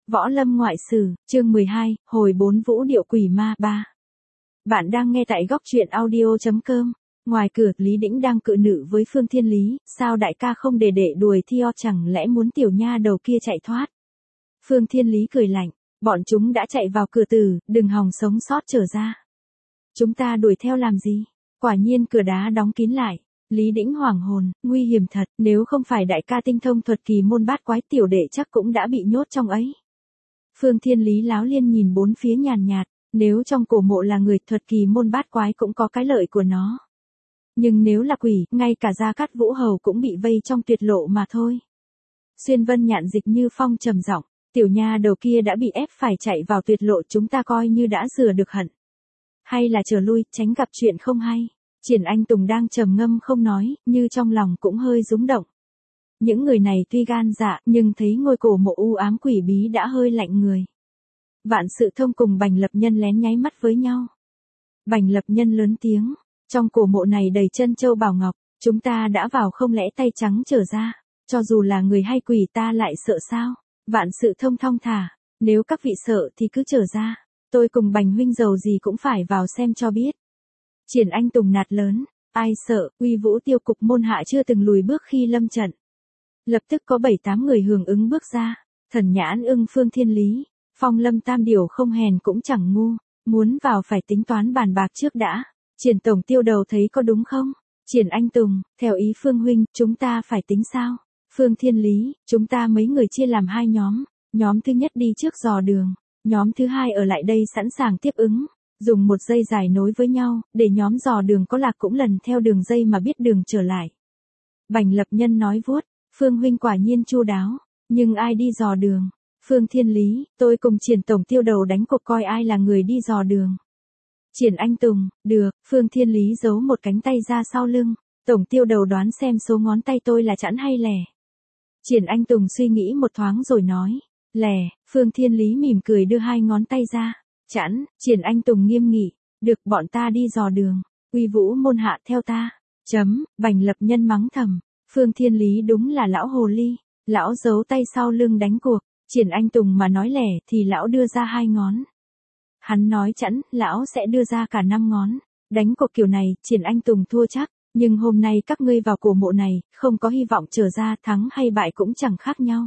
Võ Lâm Ngoại Sử, chương 12, hồi 4 Vũ Điệu Quỷ Ma 3. Bạn đang nghe tại góc truyện audio.com. Ngoài cửa, Lý Đĩnh đang cự nữ với Phương Thiên Lý, sao đại ca không để đệ đuổi theo, chẳng lẽ muốn tiểu nha đầu kia chạy thoát. Phương Thiên Lý cười lạnh, bọn chúng đã chạy vào cửa tử, đừng hòng sống sót trở ra. Chúng ta đuổi theo làm gì? Quả nhiên cửa đá đóng kín lại. Lý Đĩnh hoảng hồn, nguy hiểm thật, nếu không phải đại ca tinh thông thuật kỳ môn bát quái, tiểu đệ chắc cũng đã bị nhốt trong ấy. Phương Thiên Lý láo liên nhìn bốn phía nhàn nhạt, nếu trong cổ mộ là người, thuật kỳ môn bát quái cũng có cái lợi của nó. Nhưng nếu là quỷ, ngay cả Gia Cát Vũ Hầu cũng bị vây trong tuyệt lộ mà thôi. Xuyên Vân Nhạn Dịch Như Phong trầm giọng, tiểu nha đầu kia đã bị ép phải chạy vào tuyệt lộ, chúng ta coi như đã rửa được hận. Hay là trở lui, tránh gặp chuyện không hay. Triển Anh Tùng đang trầm ngâm không nói, như trong lòng cũng hơi rúng động. Những người này tuy gan dạ, nhưng thấy ngôi cổ mộ u ám quỷ bí đã hơi lạnh người. Vạn Sự Thông cùng Bành Lập Nhân lén nháy mắt với nhau. Bành Lập Nhân lớn tiếng, trong cổ mộ này đầy chân châu bảo ngọc, chúng ta đã vào không lẽ tay trắng trở ra, cho dù là người hay quỷ ta lại sợ sao? Vạn Sự Thông thong thả, nếu các vị sợ thì cứ trở ra, tôi cùng Bành huynh giàu gì cũng phải vào xem cho biết. Triển Anh Tùng nạt lớn, ai sợ, Uy Vũ Tiêu cục môn hạ chưa từng lùi bước khi lâm trận. Lập tức có 7-8 người hưởng ứng bước ra, Thần Nhãn Ưng, Phương Thiên Lý, Phong Lâm Tam Điểu không hèn cũng chẳng ngu, muốn vào phải tính toán bàn bạc trước đã. Triển Tổng Tiêu Đầu thấy có đúng không? Triển Anh Tùng, theo ý Phương huynh, chúng ta phải tính sao? Phương Thiên Lý, chúng ta mấy người chia làm 2 nhóm, nhóm thứ nhất đi trước dò đường, nhóm thứ hai ở lại đây sẵn sàng tiếp ứng. Dùng một dây dài nối với nhau, để nhóm dò đường có lạc cũng lần theo đường dây mà biết đường trở lại. Bành Lập Nhân nói vuốt, Phương huynh quả nhiên chu đáo, nhưng ai đi dò đường? Phương Thiên Lý, tôi cùng Triển Tổng Tiêu Đầu đánh cuộc coi ai là người đi dò đường. Triển Anh Tùng, được. Phương Thiên Lý giấu một cánh tay ra sau lưng, Tổng Tiêu Đầu đoán xem số ngón tay tôi là chẵn hay lẻ. Triển Anh Tùng suy nghĩ một thoáng rồi nói, lẻ. Phương Thiên Lý mỉm cười đưa 2 ngón tay ra. Chẵn. Triển Anh Tùng nghiêm nghị, được, bọn ta đi dò đường, Uy Vũ môn hạ theo ta. Bành Lập Nhân mắng thầm, Phương Thiên Lý đúng là lão hồ ly, lão giấu tay sau lưng đánh cuộc. Triển Anh Tùng mà nói lẻ thì lão đưa ra 2 ngón. Hắn nói chẵn, lão sẽ đưa ra cả 5 ngón. Đánh cuộc kiểu này, Triển Anh Tùng thua chắc, nhưng hôm nay các ngươi vào cổ mộ này, không có hy vọng trở ra, thắng hay bại cũng chẳng khác nhau.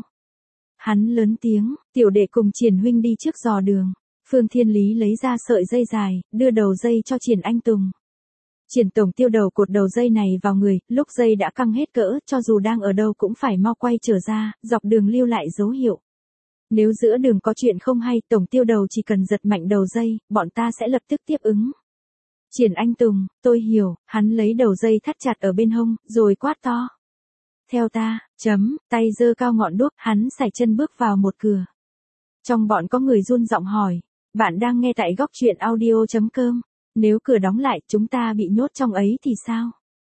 Hắn lớn tiếng, tiểu đệ cùng Triển huynh đi trước dò đường. Phương Thiên Lý lấy ra sợi dây dài, đưa đầu dây cho Triển Anh Tùng. Triển Tổng Tiêu Đầu cột đầu dây này vào người, lúc dây đã căng hết cỡ, cho dù đang ở đâu cũng phải mau quay trở ra, dọc đường lưu lại dấu hiệu. Nếu giữa đường có chuyện không hay, Tổng Tiêu Đầu chỉ cần giật mạnh đầu dây, bọn ta sẽ lập tức tiếp ứng. Triển Anh Tùng, tôi hiểu, hắn lấy đầu dây thắt chặt ở bên hông, rồi quát to. Theo ta, tay giơ cao ngọn đuốc, hắn sải chân bước vào một cửa. Trong bọn có người run giọng hỏi, bạn đang nghe tại góc truyện audio.com, nếu cửa đóng lại chúng ta bị nhốt trong ấy thì sao?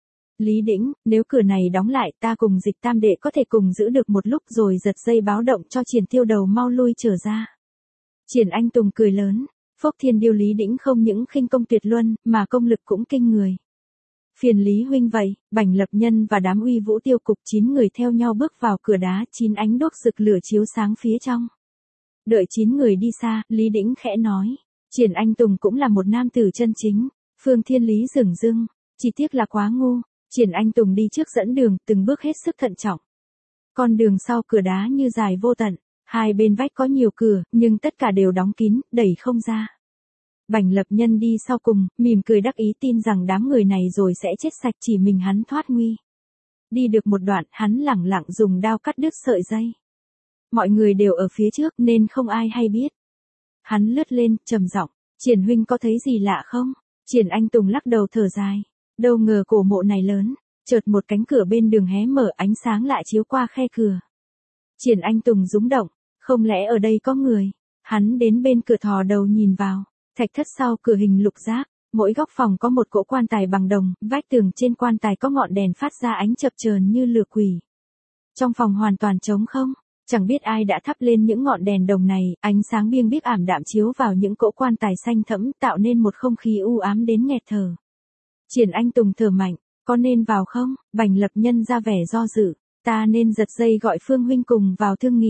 Lý Đĩnh, nếu cửa này đóng lại ta cùng Dịch Tam Đệ có thể cùng giữ được một lúc rồi giật dây báo động cho Triển Tiêu Đầu mau lui trở ra. Triển Anh Tùng cười lớn, Phốc Thiên Điêu Lý Đĩnh không những khinh công tuyệt luân mà công lực cũng kinh người. Phiền Lý huynh vậy. Bành Lập Nhân và đám Uy Vũ Tiêu cục 9 người theo nhau bước vào cửa đá, 9 ánh đuốc rực lửa chiếu sáng phía trong. Đợi 9 người đi xa, Lý Đĩnh khẽ nói, Triển Anh Tùng cũng là một nam tử chân chính. Phương Thiên Lý dửng dưng, chỉ tiếc là quá ngu. Triển Anh Tùng đi trước dẫn đường, từng bước hết sức thận trọng. Con đường sau cửa đá như dài vô tận, 2 bên vách có nhiều cửa, nhưng tất cả đều đóng kín, đẩy không ra. Bành Lập Nhân đi sau cùng, mỉm cười đắc ý tin rằng đám người này rồi sẽ chết sạch, chỉ mình hắn thoát nguy. Đi được một đoạn, hắn lẳng lặng dùng đao cắt đứt sợi dây. Mọi người đều ở phía trước nên không ai hay biết. Hắn lướt lên, trầm giọng, Triển huynh có thấy gì lạ không? Triển Anh Tùng lắc đầu thở dài, đâu ngờ cổ mộ này lớn, chợt một cánh cửa bên đường hé mở, ánh sáng lại chiếu qua khe cửa. Triển Anh Tùng rúng động, không lẽ ở đây có người? Hắn đến bên cửa thò đầu nhìn vào, thạch thất sau cửa hình lục giác, mỗi góc phòng có một cỗ quan tài bằng đồng, vách tường trên quan tài có ngọn đèn phát ra ánh chập chờn như lửa quỷ. Trong phòng hoàn toàn trống không. Chẳng biết ai đã thắp lên những ngọn đèn đồng này, ánh sáng biêng biếc ảm đạm chiếu vào những cỗ quan tài xanh thẫm, tạo nên một không khí u ám đến nghẹt thở. Triển Anh Tùng thở mạnh, có nên vào không? Bành Lập Nhân ra vẻ do dự, ta nên giật dây gọi Phương huynh cùng vào thương nghị.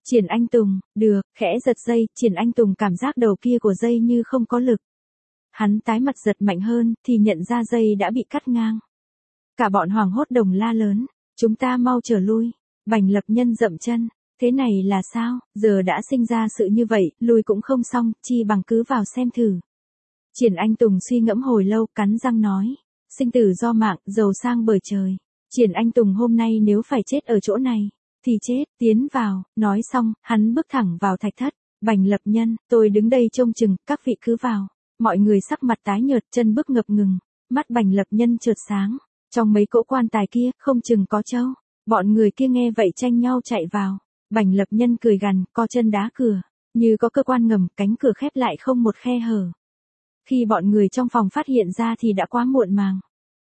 Triển Anh Tùng, được, khẽ giật dây, Triển Anh Tùng cảm giác đầu kia của dây như không có lực. Hắn tái mặt giật mạnh hơn, thì nhận ra dây đã bị cắt ngang. Cả bọn hoảng hốt đồng la lớn, chúng ta mau trở lui. Bành Lập Nhân dậm chân, thế này là sao, giờ đã sinh ra sự như vậy, lui cũng không xong, chi bằng cứ vào xem thử. Triển Anh Tùng suy ngẫm hồi lâu, cắn răng nói, sinh tử do mạng, giàu sang bởi trời. Triển Anh Tùng hôm nay nếu phải chết ở chỗ này, thì chết, tiến vào, nói xong, hắn bước thẳng vào thạch thất. Bành Lập Nhân, tôi đứng đây trông chừng, các vị cứ vào. Mọi người sắc mặt tái nhợt, chân bước ngập ngừng, mắt Bành Lập Nhân chợt sáng. Trong mấy cỗ quan tài kia, không chừng có trâu. Bọn người kia nghe vậy tranh nhau chạy vào. Bành Lập Nhân cười gằn, co chân đá cửa, như có cơ quan ngầm, cánh cửa khép lại không một khe hở. Khi bọn người trong phòng phát hiện ra thì đã quá muộn màng.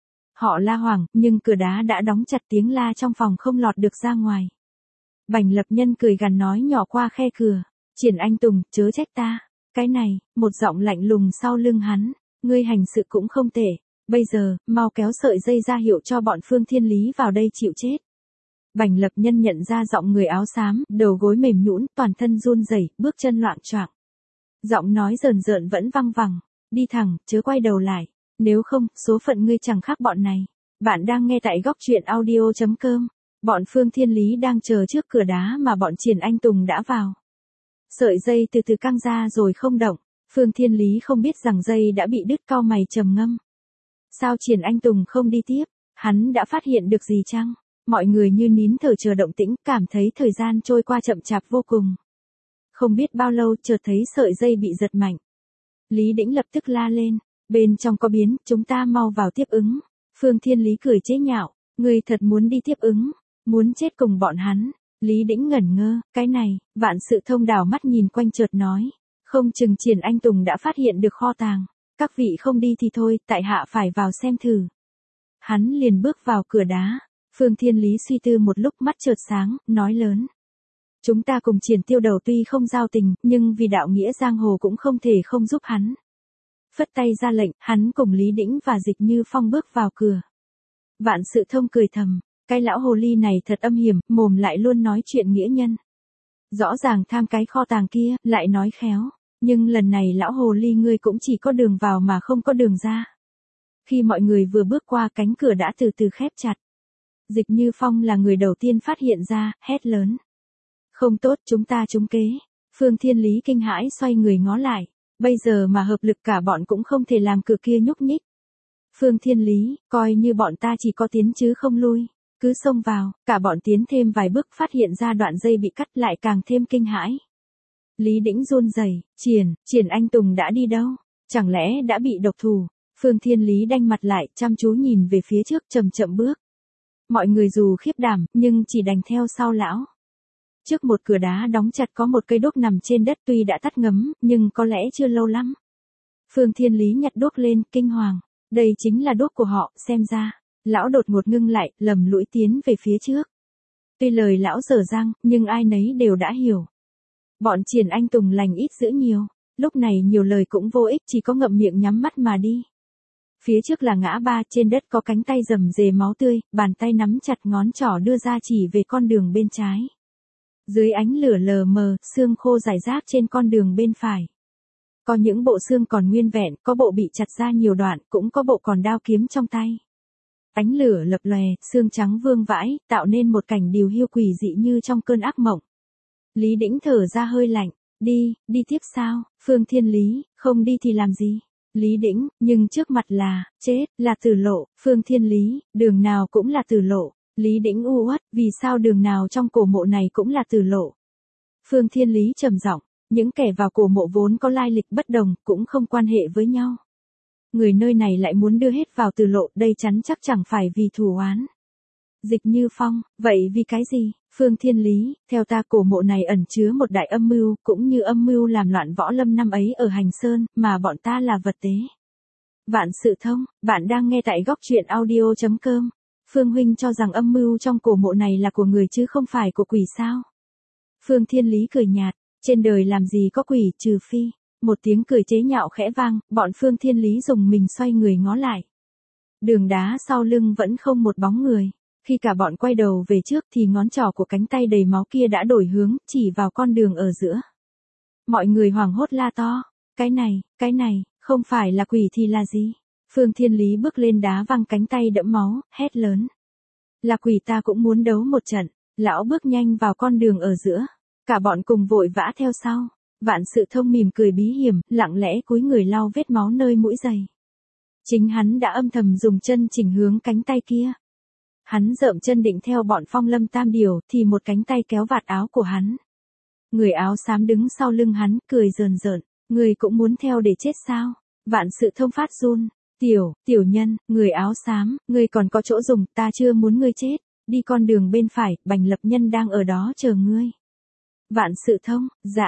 Họ la hoảng, nhưng cửa đá đã đóng chặt, tiếng la trong phòng không lọt được ra ngoài. Bành Lập Nhân cười gằn nói nhỏ qua khe cửa, Triển Anh Tùng, chớ trách ta. Cái này, một giọng lạnh lùng sau lưng hắn, ngươi hành sự cũng không tệ. Bây giờ, mau kéo sợi dây ra hiệu cho bọn Phương Thiên Lý vào đây chịu chết. Bành Lập Nhân nhận ra giọng người áo xám, đầu gối mềm nhũn, toàn thân run rẩy, bước chân loạng choạng. Giọng nói rờn rợn vẫn văng vẳng, đi thẳng, chớ quay đầu lại, nếu không, số phận ngươi chẳng khác bọn này. Bạn đang nghe tại góc truyện audio.com. Bọn Phương Thiên Lý đang chờ trước cửa đá mà bọn Triển Anh Tùng đã vào. Sợi dây từ từ căng ra rồi không động, Phương Thiên Lý không biết rằng dây đã bị đứt, cau mày trầm ngâm. Sao Triển Anh Tùng không đi tiếp, hắn đã phát hiện được gì chăng? Mọi người như nín thở chờ động tĩnh, cảm thấy thời gian trôi qua chậm chạp vô cùng. Không biết bao lâu chợt thấy sợi dây bị giật mạnh. Lý Đĩnh lập tức la lên, bên trong có biến, chúng ta mau vào tiếp ứng. Phương Thiên Lý cười chế nhạo, ngươi thật muốn đi tiếp ứng, muốn chết cùng bọn hắn. Lý Đĩnh ngẩn ngơ, cái này, Vạn Sự Thông đảo mắt nhìn quanh chợt nói, không chừng Triển Anh Tùng đã phát hiện được kho tàng. Các vị không đi thì thôi, tại hạ phải vào xem thử. Hắn liền bước vào cửa đá. Phương Thiên Lý suy tư một lúc, mắt chợt sáng, nói lớn. Chúng ta cùng Triển Tiêu Đầu tuy không giao tình, nhưng vì đạo nghĩa giang hồ cũng không thể không giúp hắn. Phất tay ra lệnh, hắn cùng Lý Đĩnh và Dịch Như Phong bước vào cửa. Vạn Sự Thông cười thầm, cái lão hồ ly này thật âm hiểm, mồm lại luôn nói chuyện nghĩa nhân. Rõ ràng tham cái kho tàng kia, lại nói khéo. Nhưng lần này lão hồ ly ngươi cũng chỉ có đường vào mà không có đường ra. Khi mọi người vừa bước qua, cánh cửa đã từ từ khép chặt. Dịch Như Phong là người đầu tiên phát hiện ra, hét lớn. Không tốt, chúng ta trúng kế. Phương Thiên Lý kinh hãi xoay người ngó lại. Bây giờ mà hợp lực cả bọn cũng không thể làm cửa kia nhúc nhích. Phương Thiên Lý, coi như bọn ta chỉ có tiến chứ không lui. Cứ xông vào, cả bọn tiến thêm vài bước phát hiện ra đoạn dây bị cắt, lại càng thêm kinh hãi. Lý Đĩnh run rẩy, Triển Anh Tùng đã đi đâu? Chẳng lẽ đã bị độc thủ? Phương Thiên Lý đanh mặt lại, chăm chú nhìn về phía trước, chậm chậm bước. Mọi người dù khiếp đảm, nhưng chỉ đành theo sau lão. Trước một cửa đá đóng chặt có một cây đuốc nằm trên đất, tuy đã tắt ngấm, nhưng có lẽ chưa lâu lắm. Phương Thiên Lý nhặt đuốc lên, kinh hoàng. Đây chính là đuốc của họ, xem ra. Lão đột ngột ngưng lại, lầm lũi tiến về phía trước. Tuy lời lão dở dang, nhưng ai nấy đều đã hiểu. Bọn Triển Anh Tùng lành ít dữ nhiều, lúc này nhiều lời cũng vô ích, chỉ có ngậm miệng nhắm mắt mà đi. Phía trước là ngã ba, trên đất có cánh tay rầm rề máu tươi, bàn tay nắm chặt, ngón trỏ đưa ra chỉ về con đường bên trái. Dưới ánh lửa lờ mờ, xương khô rải rác trên con đường bên phải. Có những bộ xương còn nguyên vẹn, có bộ bị chặt ra nhiều đoạn, cũng có bộ còn đao kiếm trong tay. Ánh lửa lập lòe, xương trắng vương vãi, tạo nên một cảnh điều hiu quỷ dị như trong cơn ác mộng. Lý Đĩnh thở ra hơi lạnh, đi tiếp sao? Phương Thiên Lý, không đi thì làm gì? Lý Đĩnh, nhưng trước mặt là, chết, là tử lộ. Phương Thiên Lý, đường nào cũng là tử lộ. Lý Đĩnh u uất, vì sao đường nào trong cổ mộ này cũng là tử lộ? Phương Thiên Lý trầm giọng, những kẻ vào cổ mộ vốn có lai lịch bất đồng, cũng không quan hệ với nhau. Người nơi này lại muốn đưa hết vào tử lộ, đây chắn chắc chẳng phải vì thù oán. Dịch Như Phong, vậy vì cái gì? Phương Thiên Lý, theo ta cổ mộ này ẩn chứa một đại âm mưu, cũng như âm mưu làm loạn võ lâm năm ấy ở Hành Sơn, mà bọn ta là vật tế. Vạn Sự Thông, bạn đang nghe tại góc truyện audio.com. Phương huynh cho rằng âm mưu trong cổ mộ này là của người chứ không phải của quỷ sao? Phương Thiên Lý cười nhạt, trên đời làm gì có quỷ, trừ phi. Một tiếng cười chế nhạo khẽ vang, bọn Phương Thiên Lý dùng mình xoay người ngó lại. Đường đá sau lưng vẫn không một bóng người. Khi cả bọn quay đầu về trước thì ngón trỏ của cánh tay đầy máu kia đã đổi hướng, chỉ vào con đường ở giữa. Mọi người hoảng hốt la to. Cái này, không phải là quỷ thì là gì? Phương Thiên Lý bước lên đá văng cánh tay đẫm máu, hét lớn. Là quỷ ta cũng muốn đấu một trận. Lão bước nhanh vào con đường ở giữa. Cả bọn cùng vội vã theo sau. Vạn Sự Thông mỉm cười bí hiểm, lặng lẽ cúi người lau vết máu nơi mũi giày. Chính hắn đã âm thầm dùng chân chỉnh hướng cánh tay kia. Hắn dợm chân định theo bọn Phong Lâm Tam Điểu thì một cánh tay kéo vạt áo của hắn. Người áo xám đứng sau lưng hắn, cười rờn rợn. Người cũng muốn theo để chết sao? Vạn Sự Thông phát run. Tiểu nhân, người áo xám, ngươi còn có chỗ dùng, ta chưa muốn ngươi chết. Đi con đường bên phải, Bành Lập Nhân đang ở đó chờ ngươi. Vạn Sự Thông,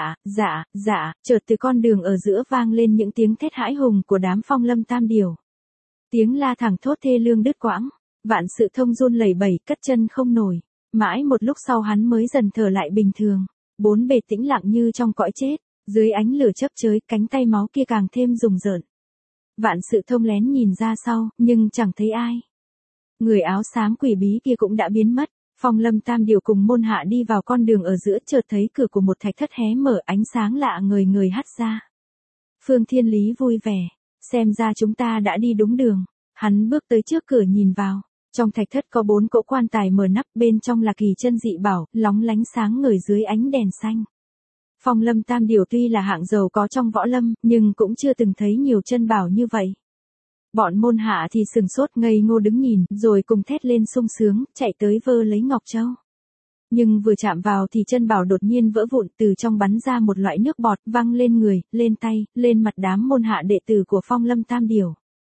dạ, chợt từ con đường ở giữa vang lên những tiếng thét hãi hùng của đám Phong Lâm Tam Điểu. Tiếng la thẳng thốt thê lương đứt quãng. Vạn Sự Thông run lẩy bẩy, cất chân không nổi. Mãi một lúc sau hắn mới dần thở lại bình thường. Bốn bề tĩnh lặng như trong cõi chết. Dưới ánh lửa chớp chới, cánh tay máu kia càng thêm rùng rợn. Vạn Sự Thông lén nhìn ra sau, nhưng chẳng thấy ai. Người áo xám quỷ bí kia cũng đã biến mất. Phong Lâm Tam Điểu cùng môn hạ đi vào con đường ở giữa, chợt thấy cửa của một thạch thất hé mở, ánh sáng lạ ngời ngời hắt ra. Phương Thiên Lý vui vẻ. Xem ra chúng ta đã đi đúng đường. Hắn bước tới trước cửa nhìn vào. Trong thạch thất có 4 cỗ quan tài mở nắp, bên trong là kỳ chân dị bảo, lóng lánh sáng ngời dưới ánh đèn xanh. Phong Lâm Tam Điểu tuy là hạng giàu có trong võ lâm, nhưng cũng chưa từng thấy nhiều chân bảo như vậy. Bọn môn hạ thì sừng sốt ngây ngô đứng nhìn, rồi cùng thét lên sung sướng, chạy tới vơ lấy ngọc châu. Nhưng vừa chạm vào thì chân bảo đột nhiên vỡ vụn, từ trong bắn ra một loại nước bọt, văng lên người, lên tay, lên mặt đám môn hạ đệ tử của Phong Lâm Tam Điểu.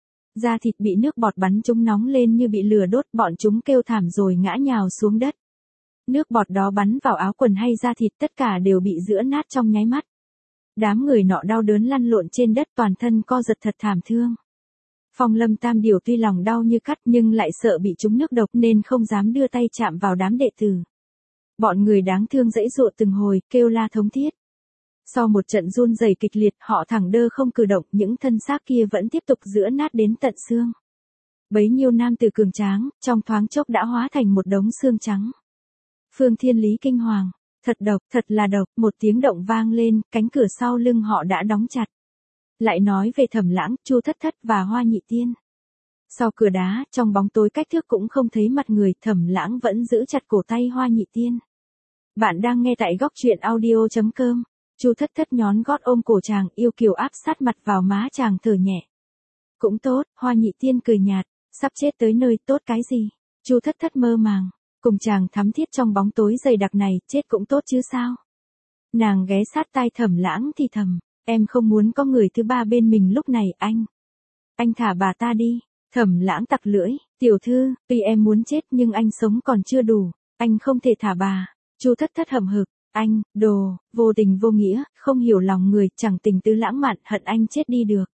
Da thịt bị nước bọt bắn chúng nóng lên như bị lửa đốt, bọn chúng kêu thảm rồi ngã nhào xuống đất. Nước bọt đó bắn vào áo quần hay da thịt, tất cả đều bị giữa nát trong nháy mắt. Đám người nọ đau đớn lăn lộn trên đất, toàn thân co giật thật thảm thương. Phong Lâm Tam Điểu tuy lòng đau như cắt nhưng lại sợ bị trúng nước độc nên không dám đưa tay chạm vào đám đệ tử. Bọn người đáng thương giãy giụa từng hồi, kêu la thống thiết. Sau một trận run rẩy kịch liệt, họ thẳng đơ không cử động, những thân xác kia vẫn tiếp tục giữa nát đến tận xương. Bấy nhiêu nam tử cường tráng, trong thoáng chốc đã hóa thành một đống xương trắng. Phương Thiên Lý kinh hoàng, thật độc, thật là độc, một tiếng động vang lên, cánh cửa sau lưng họ đã đóng chặt. Lại nói về Thẩm Lãng, Chu Thất Thất và Hoa Nhị Tiên. Sau cửa đá, trong bóng tối cách thước cũng không thấy mặt người, Thẩm Lãng vẫn giữ chặt cổ tay Hoa Nhị Tiên. Bạn đang nghe tại góc truyện audio.com. Chu Thất Thất nhón gót ôm cổ chàng, yêu kiều áp sát mặt vào má chàng thở nhẹ. Cũng tốt, Hoa Nhị Tiên cười nhạt, sắp chết tới nơi, tốt cái gì? Chu Thất Thất mơ màng, cùng chàng thắm thiết trong bóng tối dày đặc này, chết cũng tốt chứ sao? Nàng ghé sát tai Thẩm Lãng thì thầm, em không muốn có người thứ ba bên mình lúc này, anh thả bà ta đi. Thẩm Lãng tặc lưỡi, tiểu thư, tuy em muốn chết nhưng anh sống còn chưa đủ, anh không thể thả bà. Chu Thất Thất hậm hực, anh, đồ, vô tình vô nghĩa, không hiểu lòng người, chẳng tình tứ lãng mạn, hận anh chết đi được.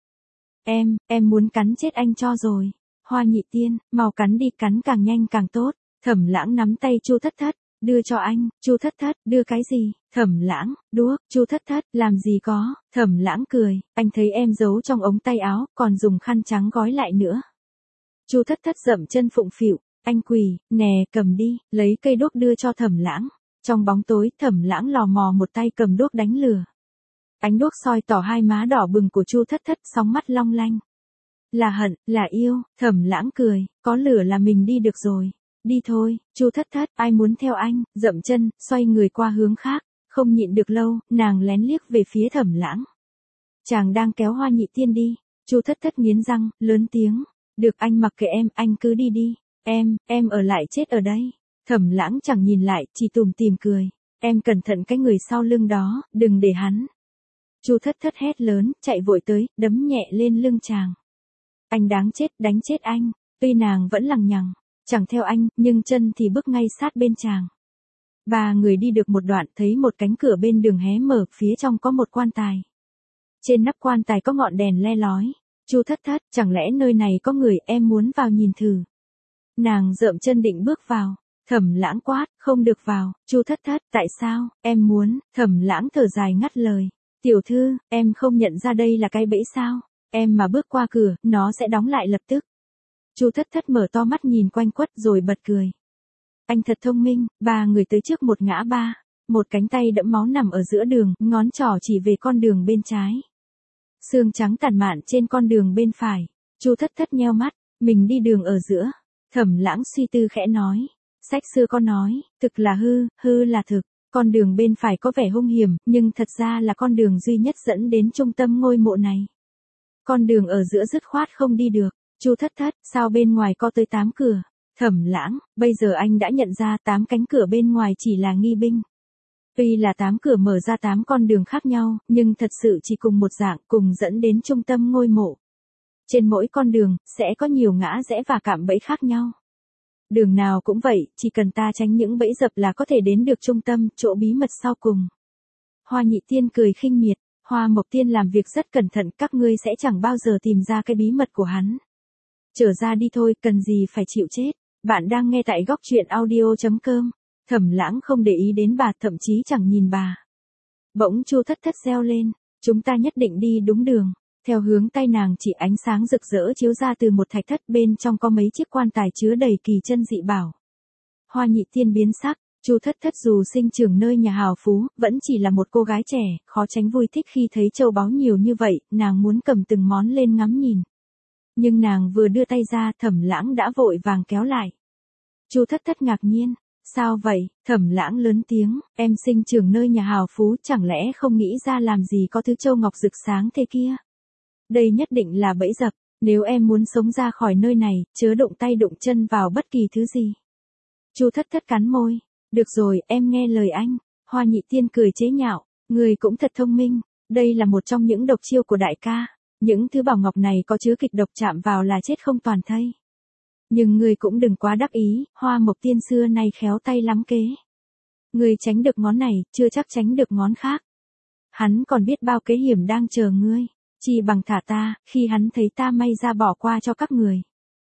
Em muốn cắn chết anh cho rồi. Hoa Nhị Tiên, mau cắn đi, cắn càng nhanh càng tốt. Thẩm Lãng nắm tay Chu Thất Thất, đưa cho anh. Chu Thất Thất, đưa cái gì? Thẩm Lãng, đuốc. Chu Thất Thất, làm gì có? Thẩm Lãng cười, anh thấy em giấu trong ống tay áo, còn dùng khăn trắng gói lại nữa. Chu Thất Thất dậm chân phụng phịu, anh quỳ, nè, cầm đi, lấy cây đuốc đưa cho Thẩm Lãng. Trong bóng tối, Thẩm Lãng lò mò một tay cầm đuốc đánh lửa. Ánh đuốc soi tỏ hai má đỏ bừng của Chu Thất Thất, sóng mắt long lanh. Là hận, là yêu. Thẩm Lãng cười, có lửa là mình đi được rồi. Đi thôi. Chu Thất Thất, ai muốn theo anh? Dậm chân, xoay người qua hướng khác. Không nhịn được lâu, nàng lén liếc về phía Thẩm Lãng. Chàng đang kéo Hoa Nhị Tiên đi. Chu Thất Thất nghiến răng, lớn tiếng, được, anh mặc kệ em, anh cứ đi đi. Em ở lại chết ở đây. Thẩm Lãng chẳng nhìn lại, chỉ tủm tỉm cười. Em cẩn thận cái người sau lưng đó, đừng để hắn. Chu Thất Thất hét lớn, chạy vội tới, đấm nhẹ lên lưng chàng. Anh đáng chết, đánh chết anh. Tuy nàng vẫn lằng nhằng, chẳng theo anh, nhưng chân thì bước ngay sát bên chàng. Ba người đi được một đoạn, thấy một cánh cửa bên đường hé mở, phía trong có một quan tài. Trên nắp quan tài có ngọn đèn le lói. Chu Thất Thất, chẳng lẽ nơi này có người, em muốn vào nhìn thử. Nàng dợm chân định bước vào. Thẩm Lãng quát, không được vào. Chu Thất Thất, tại sao? Em muốn. Thẩm Lãng thở dài ngắt lời. Tiểu thư, em không nhận ra đây là cái bẫy sao? Em mà bước qua cửa, nó sẽ đóng lại lập tức. Chu Thất Thất mở to mắt nhìn quanh quất rồi bật cười. Anh thật thông minh, ba người tới trước một ngã ba. Một cánh tay đẫm máu nằm ở giữa đường, ngón trỏ chỉ về con đường bên trái. Xương trắng tản mạn trên con đường bên phải. Chu Thất Thất nheo mắt, mình đi đường ở giữa. Thẩm Lãng suy tư khẽ nói. Sách xưa có nói, thực là hư, hư là thực. Con đường bên phải có vẻ hung hiểm, nhưng thật ra là con đường duy nhất dẫn đến trung tâm ngôi mộ này. Con đường ở giữa dứt khoát không đi được. Chu Thất Thất, sao bên ngoài có tới 8 cửa? Thẩm Lãng, bây giờ anh đã nhận ra 8 cánh cửa bên ngoài chỉ là nghi binh. Tuy là 8 cửa mở ra 8 con đường khác nhau, nhưng thật sự chỉ cùng một dạng, cùng dẫn đến trung tâm ngôi mộ. Trên mỗi con đường, sẽ có nhiều ngã rẽ và cạm bẫy khác nhau. Đường nào cũng vậy, chỉ cần ta tránh những bẫy dập là có thể đến được trung tâm, chỗ bí mật sau cùng. Hoa Nhị Tiên cười khinh miệt, Hoa Mộc Tiên làm việc rất cẩn thận, các ngươi sẽ chẳng bao giờ tìm ra cái bí mật của hắn. Trở ra đi thôi, cần gì phải chịu chết. Bạn đang nghe tại góc truyện audio.com. Thẩm Lãng không để ý đến bà, thậm chí chẳng nhìn bà. Bỗng Chu Thất Thất reo lên, chúng ta nhất định đi đúng đường. Theo hướng tay nàng chỉ, ánh sáng rực rỡ chiếu ra từ một thạch thất, bên trong có mấy chiếc quan tài chứa đầy kỳ chân dị bảo. Hoa Nhị Tiên biến sắc, Chu Thất Thất dù sinh trưởng nơi nhà hào phú, vẫn chỉ là một cô gái trẻ, khó tránh vui thích khi thấy châu báu nhiều như vậy, nàng muốn cầm từng món lên ngắm nhìn. Nhưng nàng vừa đưa tay ra, Thẩm Lãng đã vội vàng kéo lại. Chu Thất Thất ngạc nhiên, sao vậy? Thẩm Lãng lớn tiếng, em sinh trưởng nơi nhà hào phú, chẳng lẽ không nghĩ ra làm gì có thứ châu ngọc rực sáng thế kia? Đây nhất định là bẫy dập, nếu em muốn sống ra khỏi nơi này, chớ đụng tay đụng chân vào bất kỳ thứ gì. Chu Thất Thất cắn môi, được rồi, em nghe lời anh. Hoa Nhị Tiên cười chế nhạo, người cũng thật thông minh, đây là một trong những độc chiêu của đại ca. Những thứ bảo ngọc này có chứa kịch độc, chạm vào là chết không toàn thây. Nhưng người cũng đừng quá đắc ý, Hoa Mộc Tiên xưa nay khéo tay lắm kế. Người tránh được ngón này, chưa chắc tránh được ngón khác. Hắn còn biết bao kế hiểm đang chờ ngươi. Chỉ bằng thả ta, khi hắn thấy ta may ra bỏ qua cho các người.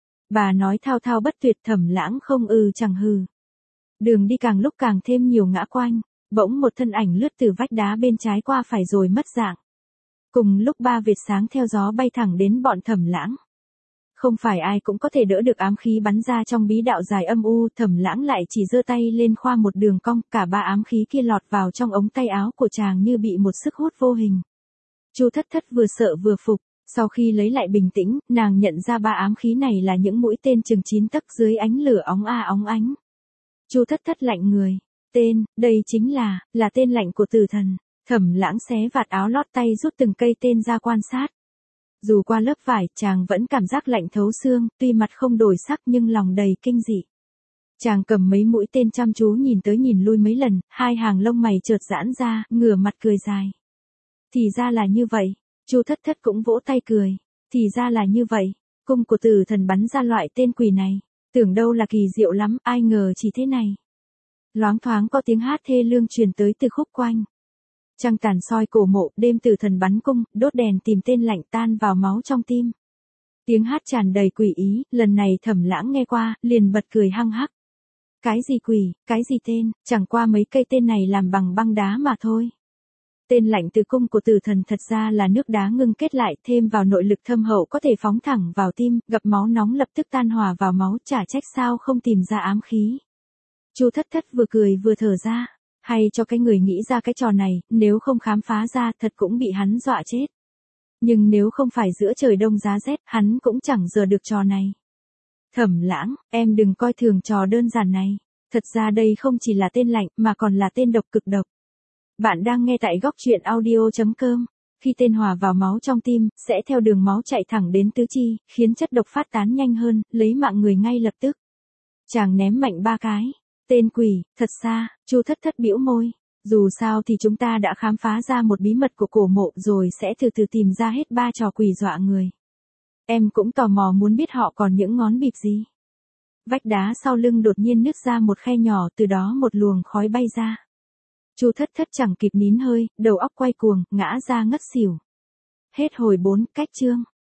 Bà nói thao thao bất tuyệt, Thẩm Lãng không chẳng hừ. Đường đi càng lúc càng thêm nhiều ngã quanh, bỗng một thân ảnh lướt từ vách đá bên trái qua phải rồi mất dạng. Cùng lúc ba vệt sáng theo gió bay thẳng đến bọn Thẩm Lãng. Không phải ai cũng có thể đỡ được ám khí bắn ra trong bí đạo dài âm u, Thẩm Lãng lại chỉ giơ tay lên khoa một đường cong, cả ba ám khí kia lọt vào trong ống tay áo của chàng như bị một sức hút vô hình. Chu Thất Thất vừa sợ vừa phục, sau khi lấy lại bình tĩnh, nàng nhận ra ba ám khí này là những mũi tên chừng 9 tấc dưới ánh lửa óng ánh. Chu Thất Thất lạnh người, tên, đây chính là tên lạnh của tử thần. Thẩm Lãng xé vạt áo lót tay rút từng cây tên ra quan sát. Dù qua lớp vải, chàng vẫn cảm giác lạnh thấu xương, tuy mặt không đổi sắc nhưng lòng đầy kinh dị. Chàng cầm mấy mũi tên chăm chú nhìn tới nhìn lui mấy lần, hai hàng lông mày chợt giãn ra, ngửa mặt cười dài. Thì ra là như vậy, Chu Thất Thất cũng vỗ tay cười, thì ra là như vậy, cung của tử thần bắn ra loại tên quỷ này, tưởng đâu là kỳ diệu lắm, ai ngờ chỉ thế này. Loáng thoáng có tiếng hát thê lương truyền tới từ khúc quanh. Trăng tàn soi cổ mộ, đêm tử thần bắn cung, đốt đèn tìm tên lạnh tan vào máu trong tim. Tiếng hát tràn đầy quỷ ý, lần này Thẩm Lãng nghe qua, liền bật cười hăng hắc. Cái gì quỷ, cái gì tên, chẳng qua mấy cây tên này làm bằng băng đá mà thôi. Tên lạnh từ cung của tử thần thật ra là nước đá ngưng kết lại, thêm vào nội lực thâm hậu có thể phóng thẳng vào tim, gặp máu nóng lập tức tan hòa vào máu, chả trách sao không tìm ra ám khí. Chu Thất Thất vừa cười vừa thở ra, hay cho cái người nghĩ ra cái trò này, nếu không khám phá ra thật cũng bị hắn dọa chết. Nhưng nếu không phải giữa trời đông giá rét, hắn cũng chẳng giờ được trò này. Thẩm Lãng, em đừng coi thường trò đơn giản này, thật ra đây không chỉ là tên lạnh mà còn là tên độc cực độc. Bạn đang nghe tại góc truyện audio.com. Khi tên hòa vào máu trong tim, sẽ theo đường máu chạy thẳng đến tứ chi, khiến chất độc phát tán nhanh hơn, lấy mạng người ngay lập tức. Chàng ném mạnh 3 cái. Tên quỷ, thật xa, Chu Thất Thất bĩu môi. Dù sao thì chúng ta đã khám phá ra một bí mật của cổ mộ rồi sẽ từ từ tìm ra hết 3 trò quỷ dọa người. Em cũng tò mò muốn biết họ còn những ngón bịp gì. Vách đá sau lưng đột nhiên nứt ra một khe nhỏ, từ đó một luồng khói bay ra. Chu Thất Thất chẳng kịp nín hơi, đầu óc quay cuồng, ngã ra ngất xỉu. Hết hồi 4, cách chương.